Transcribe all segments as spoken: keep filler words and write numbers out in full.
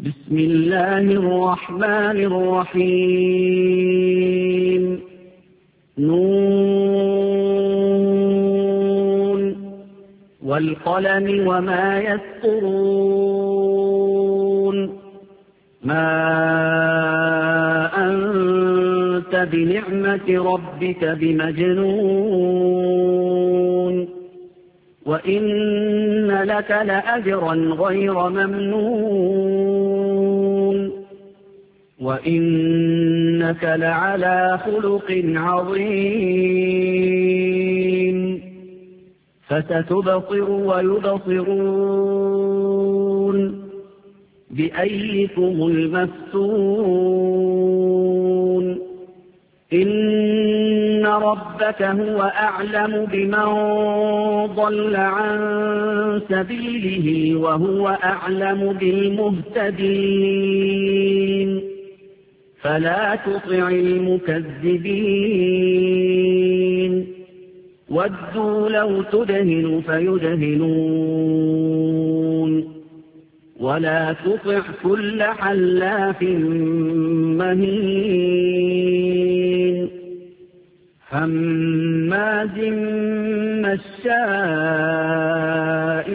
بسم الله الرحمن الرحيم نون والقلم وما يسطرون ما أنت بنعمة ربك بمجنون وإن لك لأجرا غير ممنون وإنك لعلى خلق عظيم فستبصر ويبصرون بأيكم المفتون إن ربك هو أعلم بمن ضل عن سبيله وهو أعلم بالمهتدين فلا تطع المكذبين ودوا لو تدهن فيدهنون ولا تطع كل حلاف مهين هماز مشاء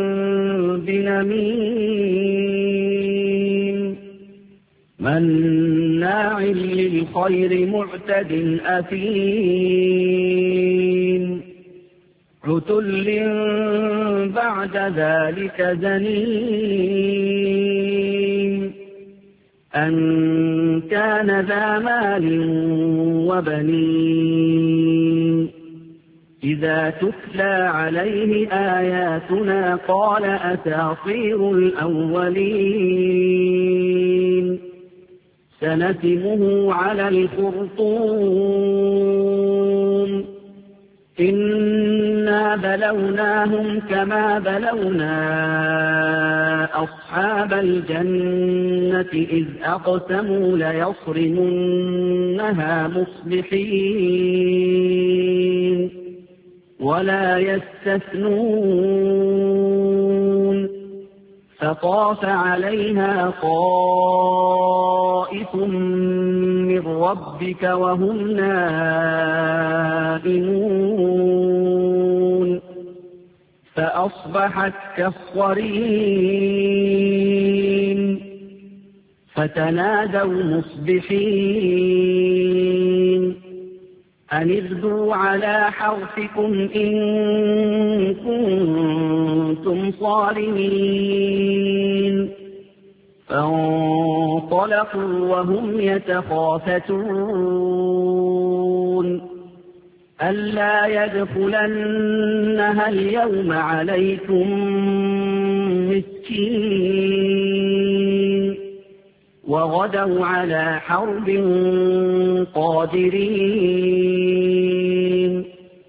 بنميم مناع للخير معتد أثيم عتل بعد ذلك زنيم أن كان ذا مال وبنين إذا تتلى عليه آياتنا قال أساطير الأولين سنسمه على الخرطوم إنا بلوناهم كما بلونا أصحاب الجنة إذ أقسموا ليصرمنها مصبحين ولا يستثنون فطاف عليها طائف من ربك وهم نائمون فأصبحت كالصريم فتنادوا مصبحين أن اغدوا على حرثكم إن كنتم صارمين فانطلقوا وهم يتخافتون ألا يدخلنها اليوم عليكم مسكين وغدوا على حرب قادرين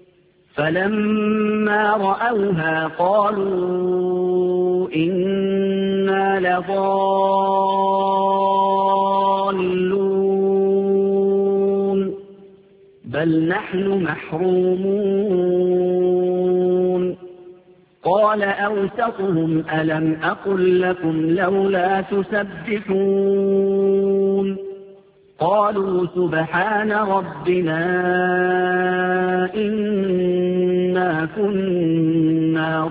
فلما رأوها قالوا إنا لضالون بل نحن محرومون قال أوسطهم ألم أقل لكم لولا تسبحون قالوا سبحان ربنا إنا كنا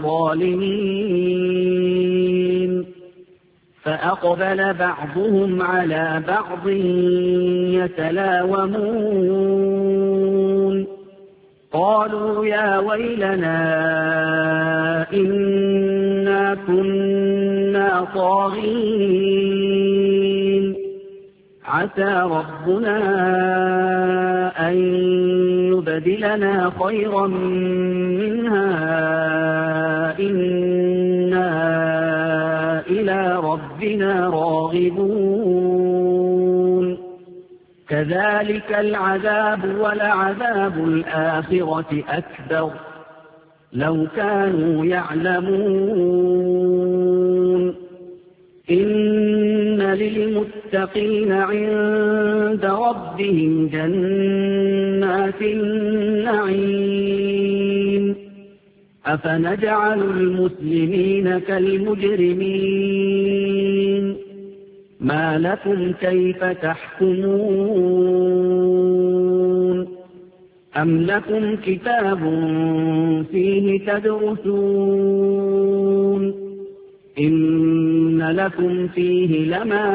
ظالمين فأقبل بعضهم على بعض يتلاومون قالوا يا ويلنا إنا كنا طاغين عسى ربنا أن يبدلنا خيرا منها إنا إلى ربنا راغبون كذلك العذاب ولعذاب الآخرة أكبر لو كانوا يعلمون إن للمتقين عند ربهم جنات النعيم أفنجعل المسلمين كالمجرمين ما لكم كيف تحكمون أم لكم كتاب فيه تدرسون إن لكم فيه لما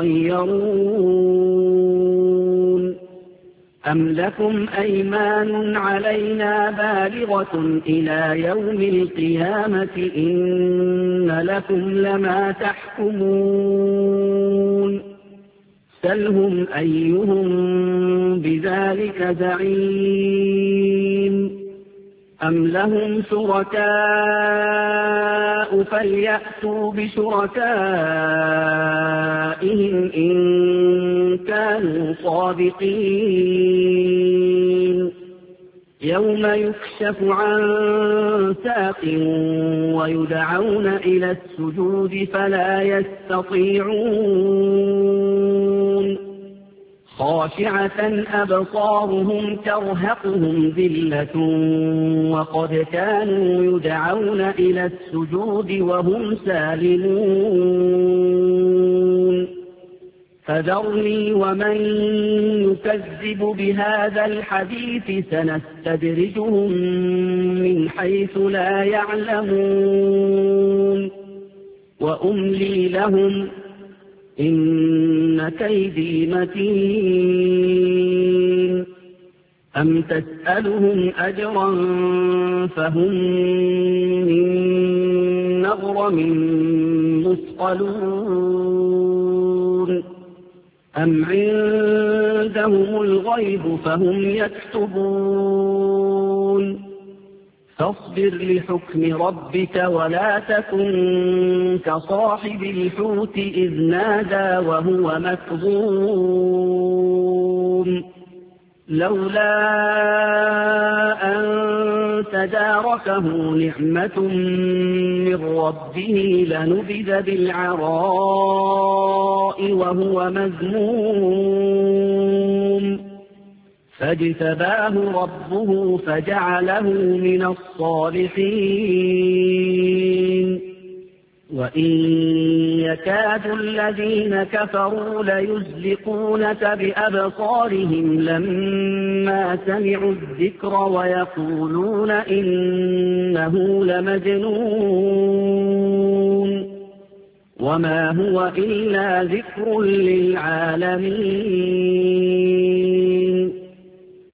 تخيرون أم لكم أيمان علينا بالغة إلى يوم القيامة إن لكم لما تحكمون سلهم أيهم بذلك زعيم أم لهم شركاء فليأتوا بشركائهم إن كانوا صادقين يوم يكشف عن ساق ويدعون إلى السجود فلا يستطيعون خاشعة أبصارهم ترهقهم ذلة وقد كانوا يدعون إلى السجود وهم سالمون فذرني ومن يكذب بهذا الحديث سنستدرجهم من حيث لا يعلمون وأملي لهم إن كيدي متين أم تسألهم أجرا فهم من مغرم مثقلون أم عندهم الغيب فهم يكتبون فاصبر لحكم ربك ولا تكن كصاحب الحوت إذ نادى وهو مكظوم لولا أن تداركه نعمة من ربه لنبذ بالعراء وهو مذموم فاجتباه ربه فجعله من الصالحين وإن يكاد الذين كفروا ليزلقونك بأبصارهم لما سمعوا الذكر ويقولون إنه لمجنون وما هو إلا ذكر للعالمين